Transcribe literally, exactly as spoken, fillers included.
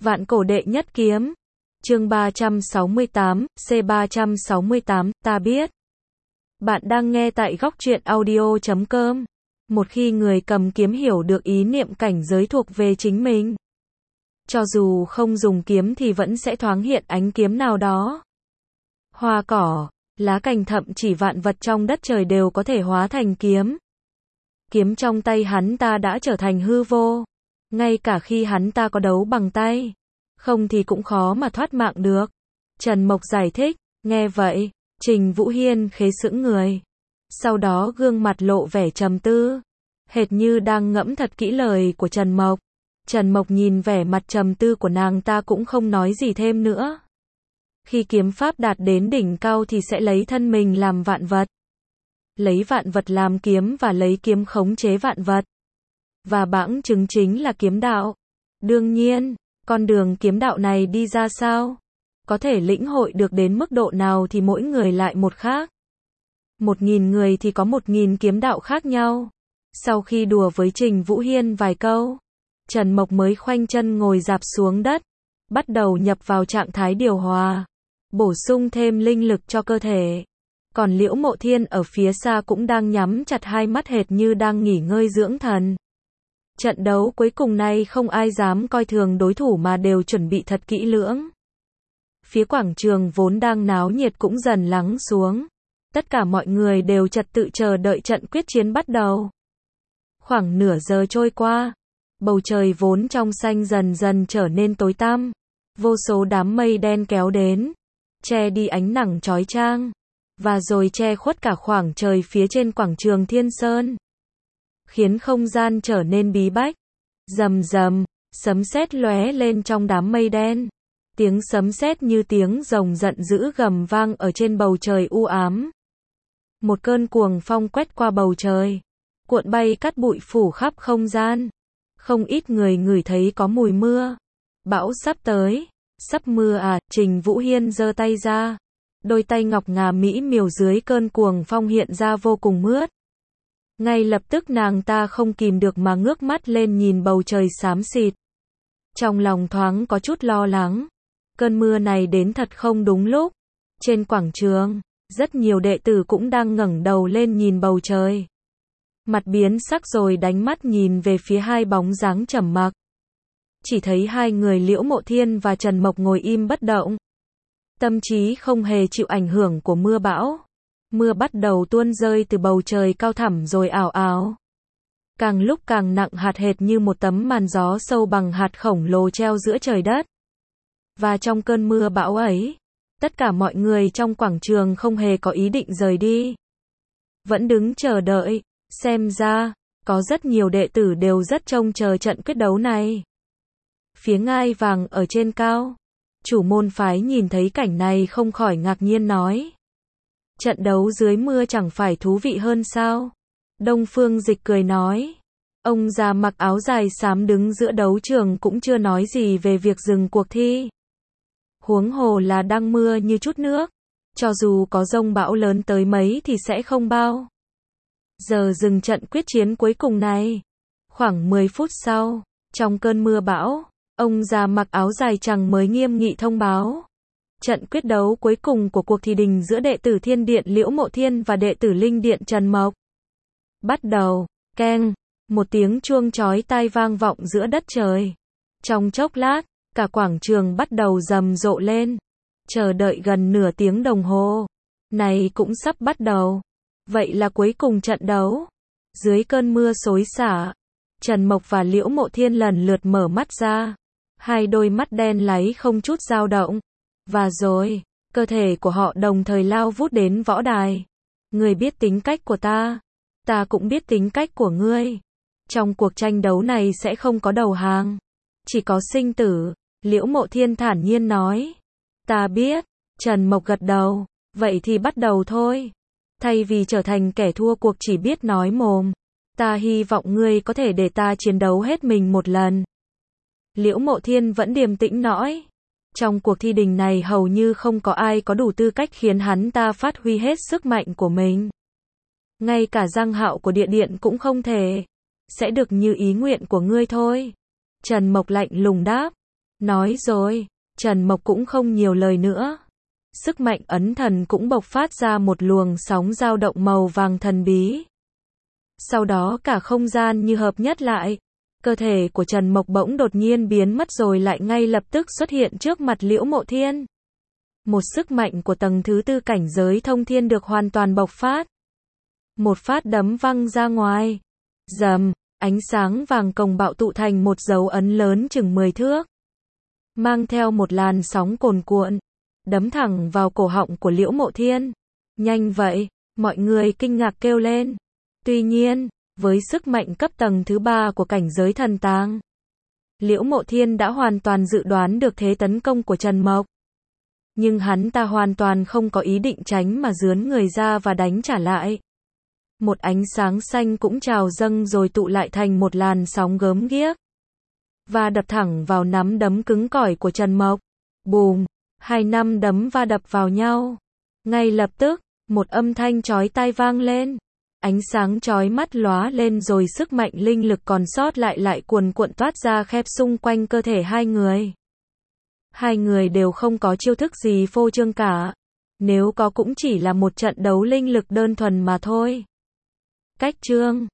Vạn cổ đệ nhất kiếm. Chương ba trăm sáu mươi tám, C ba trăm sáu mươi tám, ta biết. Bạn đang nghe tại góc truyện audio chấm com. Một khi người cầm kiếm hiểu được ý niệm cảnh giới thuộc về chính mình, cho dù không dùng kiếm thì vẫn sẽ thoáng hiện ánh kiếm nào đó. Hoa cỏ, lá cành thậm chỉ vạn vật trong đất trời đều có thể hóa thành kiếm. Kiếm trong tay hắn ta đã trở thành hư vô. Ngay cả khi hắn ta có đấu bằng tay, không thì cũng khó mà thoát mạng được. Trần Mộc giải thích, nghe vậy, Trình Vũ Hiên khế sững người. Sau đó gương mặt lộ vẻ trầm tư, hệt như đang ngẫm thật kỹ lời của Trần Mộc. Trần Mộc nhìn vẻ mặt trầm tư của nàng ta cũng không nói gì thêm nữa. Khi kiếm pháp đạt đến đỉnh cao thì sẽ lấy thân mình làm vạn vật, lấy vạn vật làm kiếm và lấy kiếm khống chế vạn vật. Và bảng chứng chính là kiếm đạo. Đương nhiên, con đường kiếm đạo này đi ra sao, có thể lĩnh hội được đến mức độ nào thì mỗi người lại một khác. Một nghìn người thì có một nghìn kiếm đạo khác nhau. Sau khi đùa với Trình Vũ Hiên vài câu, Trần Mộc mới khoanh chân ngồi rạp xuống đất, bắt đầu nhập vào trạng thái điều hòa, bổ sung thêm linh lực cho cơ thể. Còn Liễu Mộ Thiên ở phía xa cũng đang nhắm chặt hai mắt hệt như đang nghỉ ngơi dưỡng thần. Trận đấu cuối cùng này không ai dám coi thường đối thủ mà đều chuẩn bị thật kỹ lưỡng. Phía quảng trường vốn đang náo nhiệt cũng dần lắng xuống. Tất cả mọi người đều trật tự chờ đợi trận quyết chiến bắt đầu. Khoảng nửa giờ trôi qua, bầu trời vốn trong xanh dần dần trở nên tối tăm. Vô số đám mây đen kéo đến, che đi ánh nắng chói chang, và rồi che khuất cả khoảng trời phía trên quảng trường Thiên Sơn, khiến không gian trở nên bí bách. Rầm rầm, sấm sét lóe lên trong đám mây đen. Tiếng sấm sét như tiếng rồng giận dữ gầm vang ở trên bầu trời u ám. Một cơn cuồng phong quét qua bầu trời, cuộn bay cát bụi phủ khắp không gian. Không ít người ngửi thấy có mùi mưa. Bão sắp tới, sắp mưa à? Trình Vũ Hiên giơ tay ra, đôi tay ngọc ngà mỹ miều dưới cơn cuồng phong hiện ra vô cùng mướt. Ngay lập tức nàng ta không kìm được mà ngước mắt lên nhìn bầu trời xám xịt. Trong lòng thoáng có chút lo lắng. Cơn mưa này đến thật không đúng lúc. Trên quảng trường, rất nhiều đệ tử cũng đang ngẩng đầu lên nhìn bầu trời. Mặt biến sắc rồi đánh mắt nhìn về phía hai bóng dáng trầm mặc. Chỉ thấy hai người Liễu Mộ Thiên và Trần Mộc ngồi im bất động. Tâm trí không hề chịu ảnh hưởng của mưa bão. Mưa bắt đầu tuôn rơi từ bầu trời cao thẳm rồi ào ào. Càng lúc càng nặng hạt hệt như một tấm màn gió sâu bằng hạt khổng lồ treo giữa trời đất. Và trong cơn mưa bão ấy, tất cả mọi người trong quảng trường không hề có ý định rời đi. Vẫn đứng chờ đợi, xem ra, có rất nhiều đệ tử đều rất trông chờ trận quyết đấu này. Phía ngai vàng ở trên cao, chủ môn phái nhìn thấy cảnh này không khỏi ngạc nhiên nói. Trận đấu dưới mưa chẳng phải thú vị hơn sao? Đông Phương Dịch cười nói. Ông già mặc áo dài xám đứng giữa đấu trường cũng chưa nói gì về việc dừng cuộc thi. Huống hồ là đang mưa như chút nước. Cho dù có dông bão lớn tới mấy thì sẽ không bao giờ dừng trận quyết chiến cuối cùng này. Khoảng mười phút sau, trong cơn mưa bão, ông già mặc áo dài trắng mới nghiêm nghị thông báo. Trận quyết đấu cuối cùng của cuộc thi đình giữa đệ tử Thiên Điện Liễu Mộ Thiên và đệ tử Linh Điện Trần Mộc. Bắt đầu, keng, một tiếng chuông chói tai vang vọng giữa đất trời. Trong chốc lát, cả quảng trường bắt đầu rầm rộ lên. Chờ đợi gần nửa tiếng đồng hồ. Này cũng sắp bắt đầu. Vậy là cuối cùng trận đấu. Dưới cơn mưa xối xả, Trần Mộc và Liễu Mộ Thiên lần lượt mở mắt ra. Hai đôi mắt đen láy không chút dao động. Và rồi, cơ thể của họ đồng thời lao vút đến võ đài. Ngươi biết tính cách của ta, ta cũng biết tính cách của ngươi. Trong cuộc tranh đấu này sẽ không có đầu hàng, chỉ có sinh tử, Liễu Mộ Thiên thản nhiên nói. Ta biết, Trần Mộc gật đầu, vậy thì bắt đầu thôi. Thay vì trở thành kẻ thua cuộc chỉ biết nói mồm, ta hy vọng ngươi có thể để ta chiến đấu hết mình một lần. Liễu Mộ Thiên vẫn điềm tĩnh nói. Trong cuộc thi đình này hầu như không có ai có đủ tư cách khiến hắn ta phát huy hết sức mạnh của mình. Ngay cả Giang Hạo của địa điện cũng không thể. Sẽ được như ý nguyện của ngươi thôi. Trần Mộc lạnh lùng đáp. Nói rồi, Trần Mộc cũng không nhiều lời nữa. Sức mạnh ấn thần cũng bộc phát ra một luồng sóng dao động màu vàng thần bí. Sau đó cả không gian như hợp nhất lại. Cơ thể của Trần Mộc bỗng đột nhiên biến mất rồi lại ngay lập tức xuất hiện trước mặt Liễu Mộ Thiên. Một sức mạnh của tầng thứ tư cảnh giới thông thiên được hoàn toàn bộc phát. Một phát đấm văng ra ngoài. Rầm, ánh sáng vàng cồng bạo tụ thành một dấu ấn lớn chừng mười thước. Mang theo một làn sóng cuồn cuộn. Đấm thẳng vào cổ họng của Liễu Mộ Thiên. Nhanh vậy, mọi người kinh ngạc kêu lên. Tuy nhiên, với sức mạnh cấp tầng thứ ba của cảnh giới thần tàng, Liễu Mộ Thiên đã hoàn toàn dự đoán được thế tấn công của Trần Mộc. Nhưng hắn ta hoàn toàn không có ý định tránh mà giướn người ra và đánh trả lại. Một ánh sáng xanh cũng trào dâng rồi tụ lại thành một làn sóng gớm ghiếc. Và đập thẳng vào nắm đấm cứng cỏi của Trần Mộc. Bùm, hai nắm đấm va đập vào nhau. Ngay lập tức, một âm thanh chói tai vang lên. Ánh sáng chói mắt lóa lên rồi sức mạnh linh lực còn sót lại lại cuồn cuộn toát ra khép xung quanh cơ thể hai người. Hai người đều không có chiêu thức gì phô trương cả. Nếu có cũng chỉ là một trận đấu linh lực đơn thuần mà thôi. Cách chương